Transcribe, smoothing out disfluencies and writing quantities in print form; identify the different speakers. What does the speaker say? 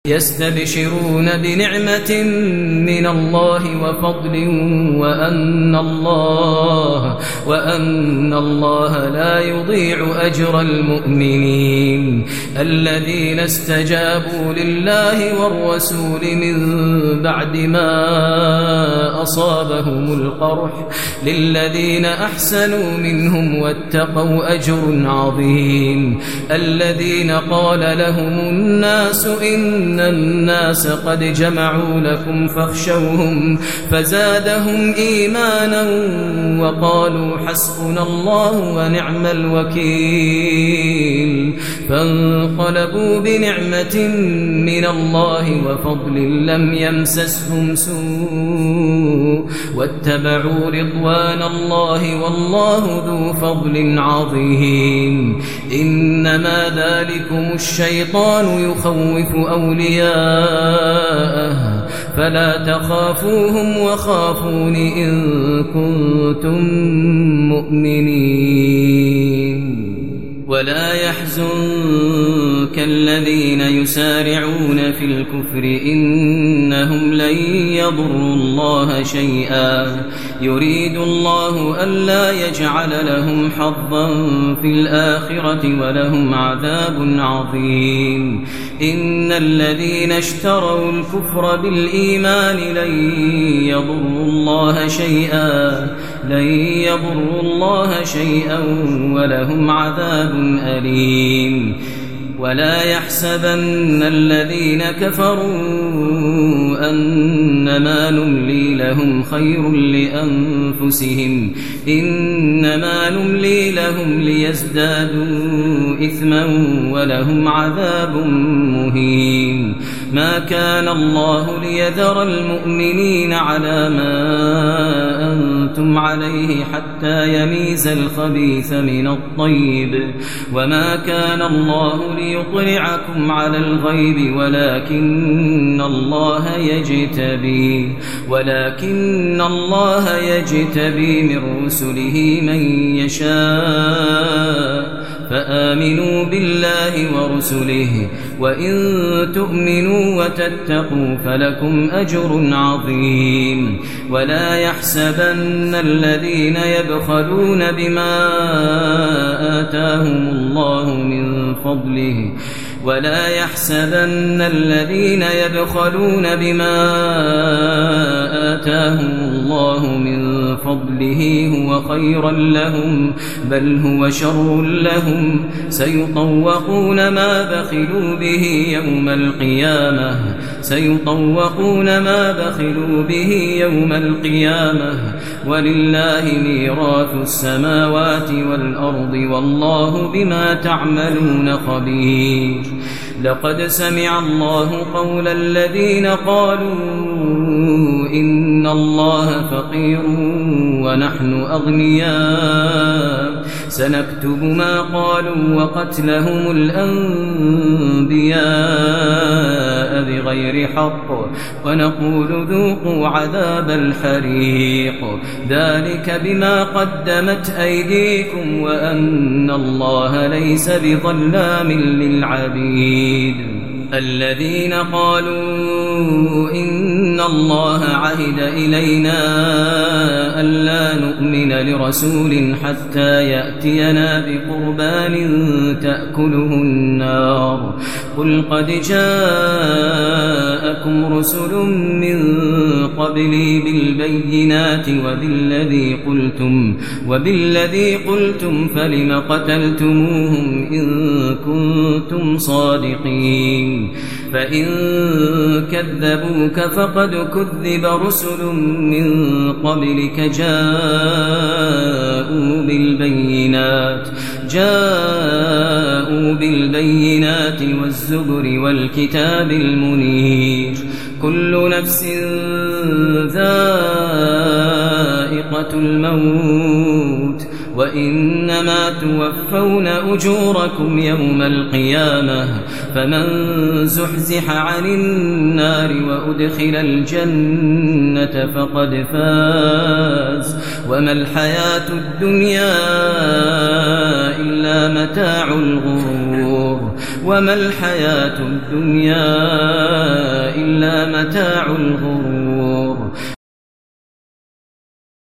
Speaker 1: يستبشرون بنعمة من الله وفضل وأن الله لا يضيع أجر المؤمنين الذين استجابوا لله والرسول من بعد ما أصابهم القرح للذين أحسنوا منهم واتقوا أجر عظيم الذين قال لهم الناس إن الناس قد جمعوا لكم فاخشوهم فزادهم إيمانا وقالوا حسبنا الله ونعم الوكيل فانقلبوا بنعمة من الله وفضل لم يمسسهم سوء واتبعوا رضوان الله والله ذو فضل عظيم إنما ذلكم الشيطان يخوف أولياءه فلا تخافوهم وخافون إن كنتم مؤمنين ولا يحزنك الذين يسارعون في الكفر إنهم لن يضروا الله شيئا يريد الله ألا يجعل لهم حظا في الآخرة ولهم عذاب عظيم إن الذين اشتروا الكفر بالإيمان لن يضروا الله شيئا ولهم عذاب أليم ولا يحسبن الذين كفروا أنما نملي لهم خير لأنفسهم إنما نملي لهم ليزدادوا إثما ولهم عذاب مهين ما كان الله ليذر المؤمنين على ما أنتم عليه حتى يميز الخبيث من الطيب وما كان الله ليطلعكم على الغيب ولكن الله يجتبي من رسله من يشاء فآمنوا بالله ورسله وإن تؤمنوا وتتقوا فلكم أجر عظيم ولا يحسبن الذين يبخلون بما آتاهم الله من فضله هو خيرا لهم بل هو شر لهم سيطوقون ما بخلوا به يوم القيامة ولله ميراث السماوات والأرض والله بما تعملون خبير لقد سمع الله قول الذين قالوا إن الله فقير ونحن أغنياء سنكتب ما قالوا وقتلهم الأنبياء بغير حق ونقول ذوقوا عذاب الحريق ذلك بما قدمت أيديكم وأن الله ليس بظلام للعبيد الذين قالوا إن الله عهد إلينا ألا نؤمن لرسول حتى يأتينا بقربان تأكله النار قل قد جاءكم رسل من قبلي بالبينات وبالذي قلتم فلم قتلتموهم إن كنتم صادقين فإن كذبوك فقد كذب رسل من قبلك جاءوا بالبينات والزبر والكتاب المنير كل نفس ذائقة الموت وإنما توفون أجوركم يوم القيامة فمن زحزح عن النار وأدخل الجنة فقد فاز وما الحياة الدنيا إلا متاع الغرور وما الحياة الدنيا إلا متاع الغرور